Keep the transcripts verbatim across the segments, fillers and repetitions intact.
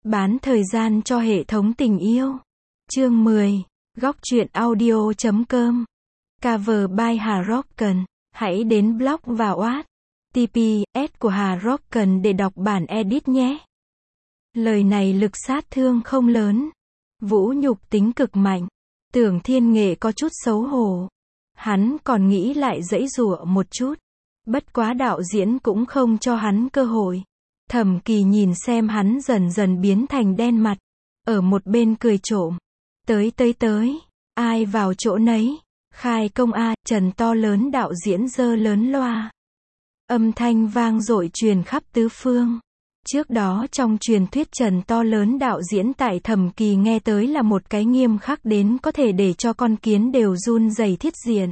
Bán thời gian cho hệ thống tình yêu. Chương mười. Góc truyện audio chấm com. Cover by Hà Rocken. Hãy đến blog và oát tê pê ét của Hà Rocken để đọc bản edit nhé. Lời này lực sát thương không lớn. Vũ nhục tính cực mạnh. Tưởng Thiên Nghệ có chút xấu hổ. Hắn còn nghĩ lại giãy giụa một chút. Bất quá đạo diễn cũng không cho hắn cơ hội. Thẩm Kỳ nhìn xem hắn dần dần biến thành đen mặt. Ở một bên cười trộm. Tới tới tới. Ai vào chỗ nấy. Khai công a, Trần to lớn đạo diễn giơ lớn loa. Âm thanh vang dội truyền khắp tứ phương. Trước đó trong truyền thuyết Trần to lớn đạo diễn tại Thẩm Kỳ nghe tới là một cái nghiêm khắc đến có thể để cho con kiến đều run rẩy thiết diện.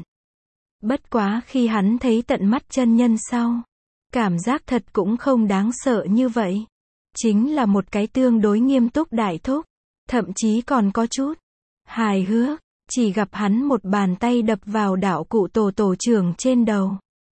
Bất quá khi hắn thấy tận mắt chân nhân sau, cảm giác thật cũng không đáng sợ như vậy. Chính là một cái tương đối nghiêm túc đại thúc, thậm chí còn có chút hài hước, chỉ gặp hắn một bàn tay đập vào đạo cụ tổ tổ trưởng trên đầu.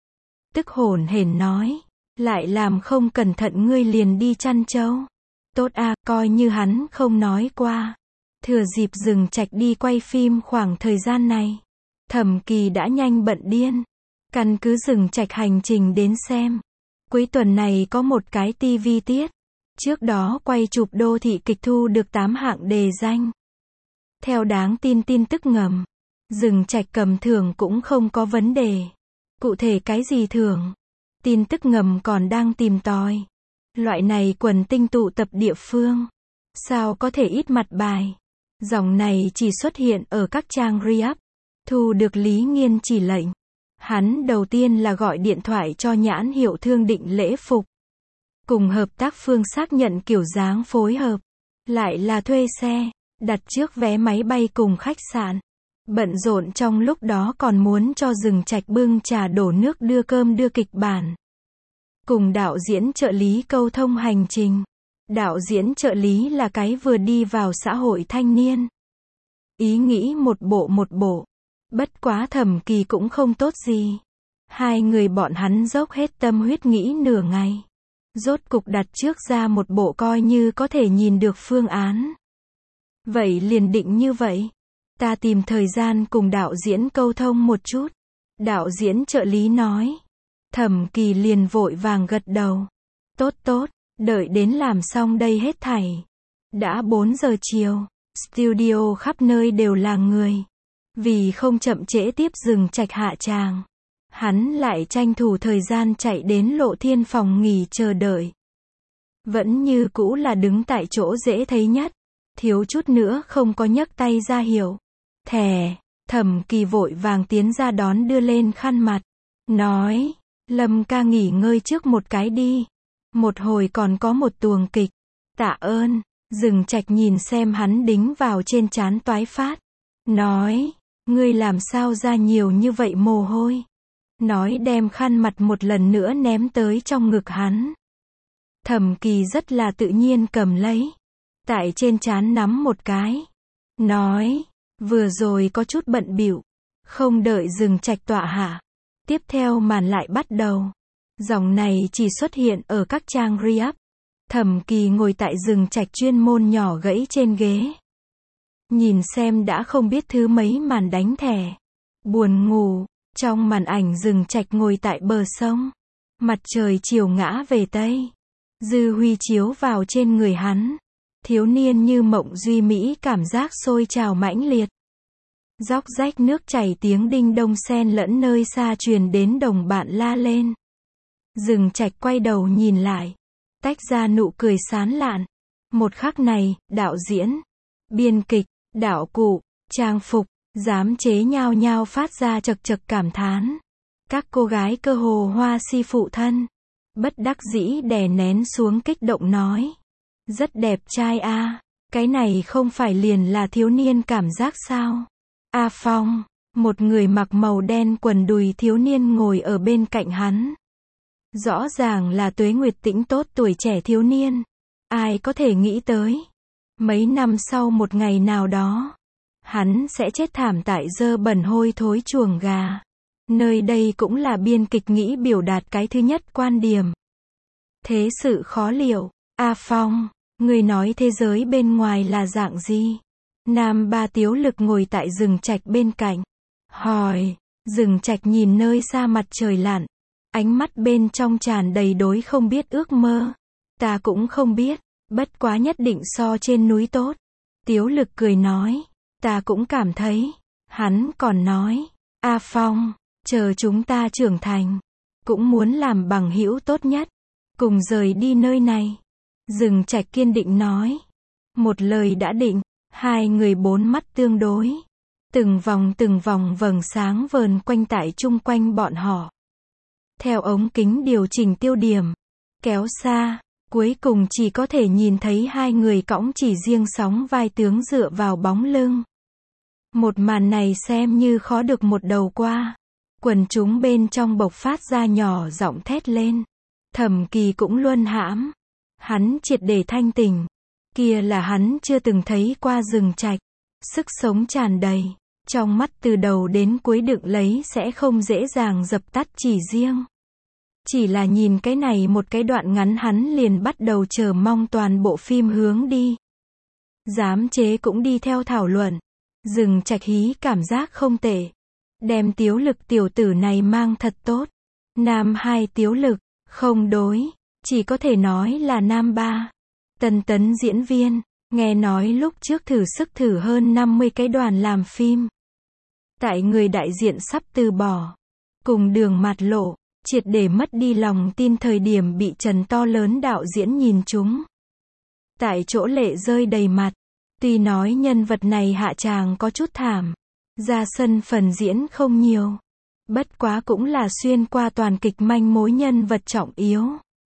Tức hổn hển nói, lại làm không cẩn thận ngươi liền đi chăn trâu. Tốt a, coi như hắn không nói qua. Thừa dịp Dừng Trạch đi quay phim khoảng thời gian này, Thẩm Kỳ đã nhanh bận điên. Căn cứ Dừng Trạch hành trình đến xem. Cuối tuần này có một cái ti vi tiết. Trước đó quay chụp đô thị kịch thu được tám hạng đề danh. Theo đáng tin tin tức ngầm, Dừng Trạch cầm thưởng cũng không có vấn đề. Cụ thể cái gì thưởng? Tin tức ngầm còn đang tìm tòi. Loại này quần tinh tụ tập địa phương. Sao có thể ít mặt bài? Dòng này chỉ xuất hiện ở các trang re-up. Thu được Lý Nghiên chỉ lệnh. Hắn đầu tiên là gọi điện thoại cho nhãn hiệu Thương Định lễ phục. Cùng hợp tác phương xác nhận kiểu dáng phối hợp. Lại là thuê xe, đặt trước vé máy bay cùng khách sạn. Bận rộn trong lúc đó còn muốn cho Dừng Trạch bưng trà đổ nước đưa cơm đưa kịch bản. Cùng đạo diễn trợ lý câu thông hành trình. Đạo diễn trợ lý là cái vừa đi vào xã hội thanh niên. Ý nghĩ một bộ một bộ. Bất quá Thẩm Kỳ cũng không tốt gì. Hai người bọn hắn dốc hết tâm huyết nghĩ nửa ngày. Rốt cục đặt trước ra một bộ coi như có thể nhìn được phương án. Vậy liền định như vậy. Ta tìm thời gian cùng đạo diễn câu thông một chút. Đạo diễn trợ lý nói. Thẩm Kỳ liền vội vàng gật đầu. Tốt tốt, đợi đến làm xong đây hết thảy. Đã bốn giờ chiều, studio khắp nơi đều là người. Vì không chậm trễ tiếp Dừng Trạch hạ tràng, hắn lại tranh thủ thời gian chạy đến Lộ Thiên phòng nghỉ chờ đợi. Vẫn như cũ là đứng tại chỗ dễ thấy nhất, thiếu chút nữa không có nhấc tay ra hiệu. Thẻ, Thẩm Kỳ vội vàng tiến ra đón đưa lên khăn mặt. Nói, Lâm ca nghỉ ngơi trước một cái đi. Một hồi còn có một tuồng kịch. Tạ ơn. Dừng Trạch nhìn xem hắn đính vào trên trán toái phát. Nói, ngươi làm sao ra nhiều như vậy mồ hôi. Nói đem khăn mặt một lần nữa ném tới trong ngực hắn. Thẩm Kỳ rất là tự nhiên cầm lấy. Tại trên trán nắm một cái. Nói, vừa rồi có chút bận bịu. Không đợi Dừng Trạch tọa hạ. Tiếp theo màn lại bắt đầu. Dòng này chỉ xuất hiện ở các trang re-up. Thẩm Kỳ ngồi tại Dừng Trạch chuyên môn nhỏ gãy trên ghế. Nhìn xem đã không biết thứ mấy màn đánh thẻ. Buồn ngủ. Trong màn ảnh Dừng Trạch ngồi tại bờ sông. Mặt trời chiều ngã về Tây. Dư huy chiếu vào trên người hắn. Thiếu niên như mộng duy mỹ cảm giác sôi trào mãnh liệt. Róc rách nước chảy tiếng đinh đông xen lẫn nơi xa truyền đến đồng bạn la lên. Dừng Trạch quay đầu nhìn lại. Tách ra nụ cười sán lạn. Một khắc này, đạo diễn, biên kịch, đạo cụ, trang phục, giám chế nhao nhao phát ra chật chật cảm thán. Các cô gái cơ hồ hoa si phụ thân. Bất đắc dĩ đè nén xuống kích động nói. Rất đẹp trai a, cái này không phải liền là thiếu niên cảm giác sao? A Phong, một người mặc màu đen quần đùi thiếu niên ngồi ở bên cạnh hắn. Rõ ràng là Tuế Nguyệt Tĩnh tốt tuổi trẻ thiếu niên. Ai có thể nghĩ tới. Mấy năm sau một ngày nào đó, hắn sẽ chết thảm tại dơ bẩn hôi thối chuồng gà. Nơi đây cũng là biên kịch nghĩ biểu đạt cái thứ nhất quan điểm. Thế sự khó liệu. A Phong, Người nói thế giới bên ngoài là dạng gì? Nam ba Tiếu Lực ngồi tại rừng trạch bên cạnh. Hỏi. Rừng trạch nhìn nơi xa mặt trời lặn. Ánh mắt bên trong tràn đầy đối không biết ước mơ. Ta cũng không biết. Bất quá nhất định so trên núi tốt. Tiếu Lực cười nói. Ta cũng cảm thấy. Hắn còn nói. A Phong. Chờ chúng ta trưởng thành. Cũng muốn làm bằng hữu tốt nhất. Cùng rời đi nơi này. Rừng trạch kiên định nói. Một lời đã định. Hai người bốn mắt tương đối. Từng vòng từng vòng vầng sáng vờn quanh tại chung quanh bọn họ. Theo ống kính điều chỉnh tiêu điểm. Kéo xa. Cuối cùng chỉ có thể nhìn thấy hai người cõng chỉ riêng sóng vai tướng dựa vào bóng lưng. Một màn này xem như khó được một đầu qua. Quần chúng bên trong bộc phát ra nhỏ giọng thét lên. Thẩm Kỳ cũng luân hãm. Hắn triệt để thanh tỉnh. Kia là hắn chưa từng thấy qua rừng trạch. Sức sống tràn đầy. Trong mắt từ đầu đến cuối đựng lấy sẽ không dễ dàng dập tắt chỉ riêng. Chỉ là nhìn cái này một cái đoạn ngắn hắn liền bắt đầu chờ mong toàn bộ phim hướng đi. Giám chế cũng đi theo thảo luận. Rừng trạch hí cảm giác không tệ. Đem Tiếu Lực tiểu tử này mang thật tốt. Nam hai Tiếu Lực, không đối. Chỉ có thể nói là nam ba. Tân tấn diễn viên. Nghe nói lúc trước thử sức thử hơn năm mươi cái đoàn làm phim. Tại người đại diện sắp từ bỏ. Cùng đường mặt lộ. Triệt để mất đi lòng tin thời điểm bị Trần to lớn đạo diễn nhìn trúng. Tại chỗ lệ rơi đầy mặt. Tuy nói nhân vật này hạ tràng có chút thảm. Ra sân phần diễn không nhiều. Bất quá cũng là xuyên qua toàn kịch manh mối nhân vật trọng yếu.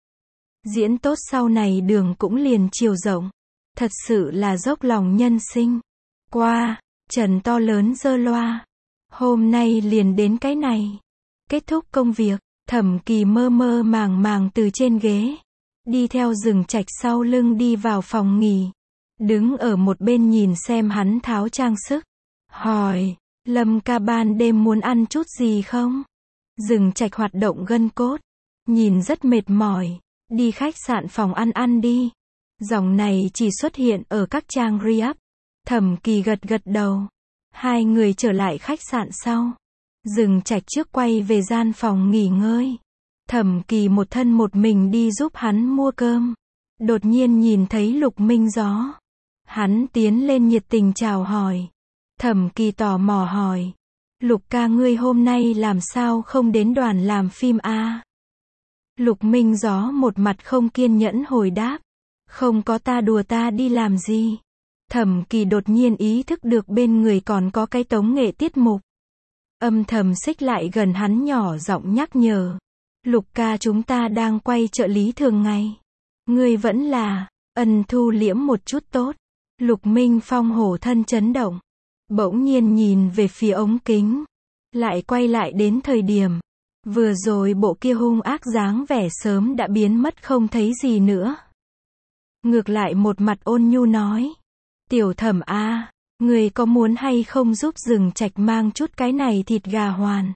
Diễn tốt sau này đường cũng liền chiều rộng. Thật sự là dốc lòng nhân sinh. Qua, Trần to lớn giơ loa. Hôm nay liền đến cái này. Kết thúc công việc, Thẩm Kỳ mơ mơ màng màng từ trên ghế. Đi theo rừng trạch sau lưng đi vào phòng nghỉ. Đứng ở một bên nhìn xem hắn tháo trang sức. Hỏi, Lâm ca ban đêm muốn ăn chút gì không? Rừng trạch hoạt động gân cốt. Nhìn rất mệt mỏi. Đi khách sạn phòng ăn ăn đi. Dòng này chỉ xuất hiện ở các trang re-up. Thẩm Kỳ gật gật đầu. Hai người trở lại khách sạn sau. Rừng trạch trước quay về gian phòng nghỉ ngơi. Thẩm Kỳ một thân một mình đi giúp hắn mua cơm. Đột nhiên nhìn thấy Lục Minh Gió. Hắn tiến lên nhiệt tình chào hỏi. Thẩm Kỳ tò mò hỏi. Lục ca ngươi hôm nay làm sao không đến đoàn làm phim a? Lục Minh Gió một mặt không kiên nhẫn hồi đáp. Không có ta đùa ta đi làm gì? Thẩm Kỳ đột nhiên ý thức được bên người còn có cái tống nghệ tiết mục. Âm thầm xích lại gần hắn nhỏ giọng nhắc nhở. Lục ca chúng ta đang quay trợ lý thường ngày. Ngươi vẫn là, ân thu liễm một chút tốt. Lục Minh Phong hổ thân chấn động. Bỗng nhiên nhìn về phía ống kính. Lại quay lại đến thời điểm. Vừa rồi bộ kia hung ác dáng vẻ sớm đã biến mất không thấy gì nữa. Ngược lại một mặt ôn nhu nói. Tiểu Thẩm a, người có muốn hay không giúp rừng trạch mang chút cái này thịt gà hoàn.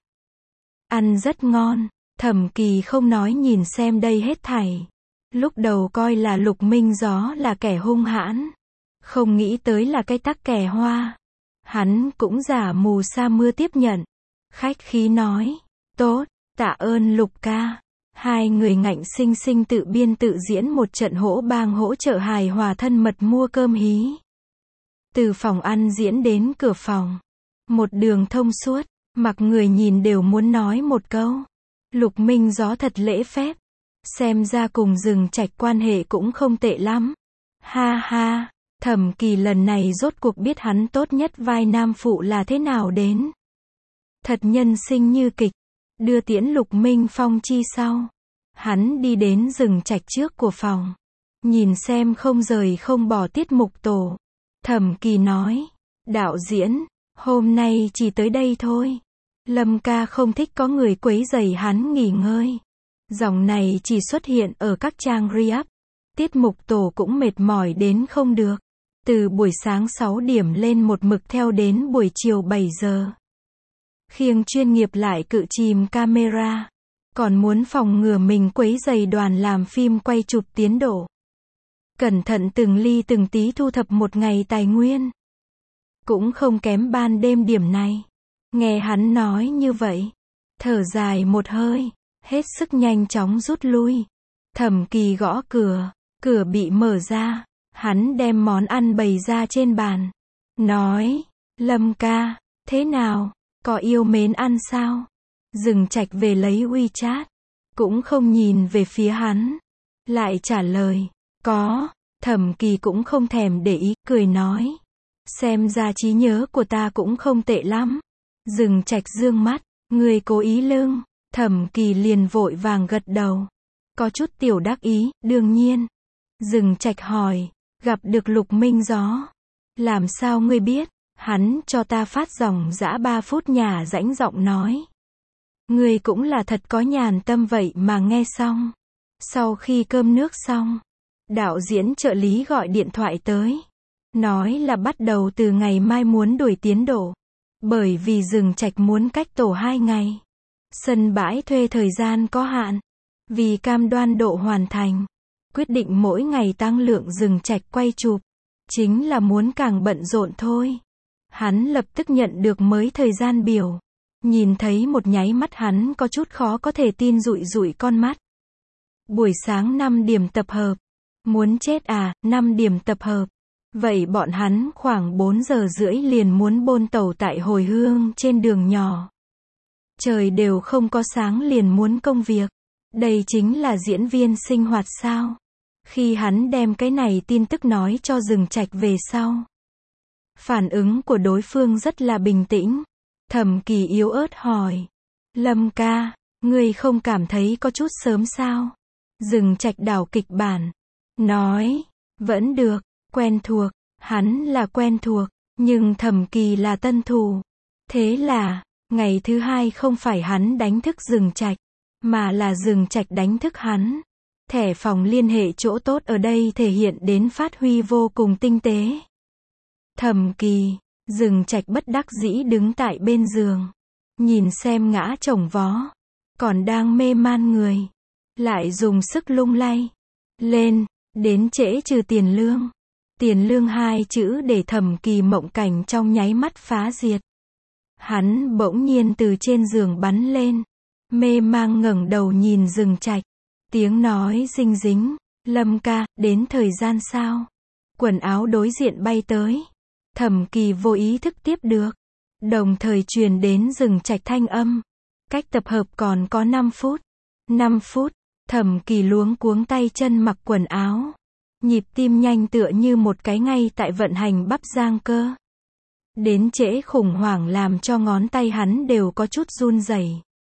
Ăn rất ngon. Thẩm Kỳ không nói nhìn xem đây hết thảy. Lúc đầu coi là Lục Minh Gió là kẻ hung hãn. Không nghĩ tới là cái tắc kè hoa. Hắn cũng giả mù sa mưa tiếp nhận. Khách khí nói. Tốt, tạ ơn Lục ca. Hai người ngạnh sinh sinh tự biên tự diễn một trận hỗ bang hỗ trợ hài hòa thân mật mua cơm hí. Từ phòng ăn diễn đến cửa phòng. Một đường thông suốt, mặc người nhìn đều muốn nói một câu. Lục Minh Gió thật lễ phép. Xem ra cùng rừng trạch quan hệ cũng không tệ lắm. Ha ha, Thẩm Kỳ lần này rốt cuộc biết hắn tốt nhất vai nam phụ là thế nào đến. Thật nhân sinh như kịch. Đưa tiễn Lục Minh Phong chi sau. Hắn đi đến rừng trạch trước của phòng. Nhìn xem không rời không bỏ tiết mục tổ. Thẩm Kỳ nói. Đạo diễn, hôm nay chỉ tới đây thôi. Lâm ca không thích có người quấy rầy hắn nghỉ ngơi. Dòng này chỉ xuất hiện ở các trang re-up. Tiết mục tổ cũng mệt mỏi đến không được. Từ buổi sáng sáu điểm lên một mực theo đến buổi chiều bảy giờ. Khiêng chuyên nghiệp lại cự chìm camera. Còn muốn phòng ngừa mình quấy rầy đoàn làm phim quay chụp tiến độ. cẩn thận từng ly từng tí thu thập một ngày tài nguyên. Cũng không kém ban đêm điểm này. Nghe hắn nói như vậy, thở dài một hơi, hết sức nhanh chóng rút lui. Thẩm Kỳ gõ cửa, cửa bị mở ra, hắn đem món ăn bày ra trên bàn. Nói, Lâm ca, thế nào, có yêu mến ăn sao? Dừng Trạch về lấy WeChat, cũng không nhìn về phía hắn. Lại trả lời, có. Thẩm Kỳ cũng không thèm để ý, cười nói. Xem ra trí nhớ của ta cũng không tệ lắm. Dừng Trạch dương mắt, người cố ý lưng. Thẩm Kỳ liền vội vàng gật đầu. Có chút tiểu đắc ý, đương nhiên. Dừng Trạch hỏi, gặp được Lục Minh Gió. Làm sao ngươi biết? Hắn cho ta phát dòng dã ba phút nhà rãnh giọng nói. Ngươi cũng là thật có nhàn tâm vậy mà. Nghe xong. Sau khi cơm nước xong, đạo diễn trợ lý gọi điện thoại tới. Nói là bắt đầu từ ngày mai muốn đuổi tiến độ. Bởi vì Dừng Trạch muốn cách tổ hai ngày. Sân bãi thuê thời gian có hạn. Vì cam đoan độ hoàn thành, quyết định mỗi ngày tăng lượng Dừng Trạch quay chụp. Chính là muốn càng bận rộn thôi. Hắn lập tức nhận được mới thời gian biểu. Nhìn thấy một nháy mắt hắn có chút khó có thể tin, dụi dụi con mắt. Buổi sáng năm điểm tập hợp. Muốn chết à, năm điểm tập hợp. Vậy bọn hắn khoảng bốn giờ rưỡi liền muốn bôn tàu tại hồi hương trên đường nhỏ. Trời đều không có sáng liền muốn công việc. Đây chính là diễn viên sinh hoạt sao? Khi hắn đem cái này tin tức nói cho Dừng Trạch về sau, phản ứng của đối phương rất là bình tĩnh. Thẩm Kỳ yếu ớt hỏi, Lâm ca, ngươi không cảm thấy có chút sớm sao? Dừng Trạch đảo kịch bản, nói, vẫn được, quen thuộc. Hắn là quen thuộc, nhưng Thẩm Kỳ là tân thủ. Thế là, ngày thứ hai không phải hắn đánh thức Dừng Trạch, mà là Dừng Trạch đánh thức hắn. Thẻ phòng liên hệ chỗ tốt ở đây thể hiện đến phát huy vô cùng tinh tế. Thẩm Kỳ, Dừng Trạch bất đắc dĩ đứng tại bên giường, nhìn xem ngã chồng vó, còn đang mê man người, lại dùng sức lung lay lên, đến trễ trừ tiền lương. Tiền lương hai chữ để Thẩm Kỳ mộng cảnh trong nháy mắt phá diệt. Hắn bỗng nhiên từ trên giường bắn lên, mê mang ngẩng đầu nhìn Dừng Trạch, tiếng nói dinh dính, Lâm ca, đến thời gian sao? Quần áo đối diện bay tới. Thẩm Kỳ vô ý thức tiếp được, đồng thời truyền đến Dừng Trạch thanh âm. Cách tập hợp còn có năm phút. năm phút, Thẩm Kỳ luống cuống tay chân mặc quần áo. Nhịp tim nhanh tựa như một cái ngay tại vận hành bắp giang cơ. Đến trễ khủng hoảng làm cho ngón tay hắn đều có chút run rẩy.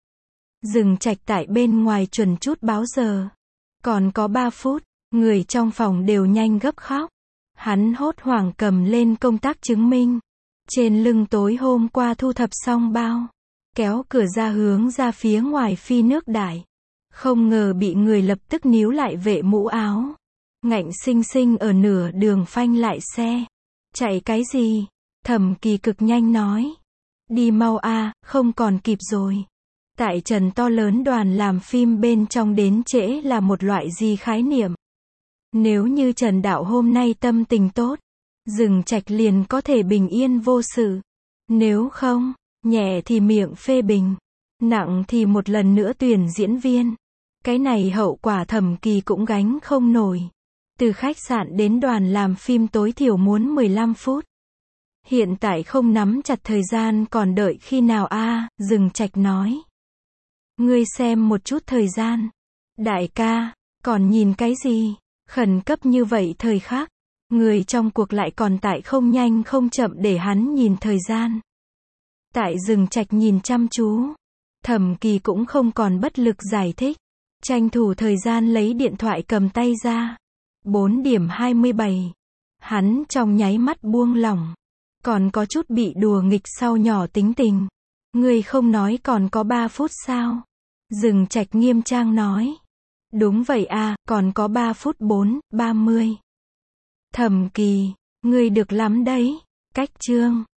Dừng Trạch tại bên ngoài chuẩn chút báo giờ. Còn có ba phút, người trong phòng đều nhanh gấp khóc. Hắn hốt hoảng cầm lên công tác chứng minh. Trên lưng tối hôm qua thu thập xong bao. Kéo cửa ra hướng ra phía ngoài phi nước đại. Không ngờ bị người lập tức níu lại vệ mũ áo. Ngạnh sinh sinh ở nửa đường phanh lại xe. Chạy cái gì? Thẩm Kỳ cực nhanh nói. Đi mau a, không còn kịp rồi. Tại trần to lớn đoàn làm phim bên trong đến trễ là một loại gì khái niệm? Nếu như Trần đạo hôm nay tâm tình tốt, Dừng Trạch liền có thể bình yên vô sự. Nếu không, nhẹ thì miệng phê bình, nặng thì một lần nữa tuyển diễn viên. Cái này hậu quả Thẩm Kỳ cũng gánh không nổi. Từ khách sạn đến đoàn làm phim tối thiểu muốn mười lăm phút. Hiện tại không nắm chặt thời gian còn đợi khi nào a? À, Dừng Trạch nói. Ngươi xem một chút thời gian. Đại ca, còn nhìn cái gì? Khẩn cấp như vậy thời khắc. Người trong cuộc lại còn tại không nhanh không chậm để hắn nhìn thời gian. Tại Dừng Trạch nhìn chăm chú. Thẩm Kỳ cũng không còn bất lực giải thích. Tranh thủ thời gian lấy điện thoại cầm tay ra. bốn điểm hai mươi bảy. Hắn trong nháy mắt buông lỏng. Còn có chút bị đùa nghịch sau nhỏ tính tình. Ngươi không nói còn có ba phút sao? Dừng Trạch nghiêm trang nói. Đúng vậy à, còn có ba phút bốn, ba mươi. Thẩm Kỳ, ngươi được lắm đấy. Cách chương.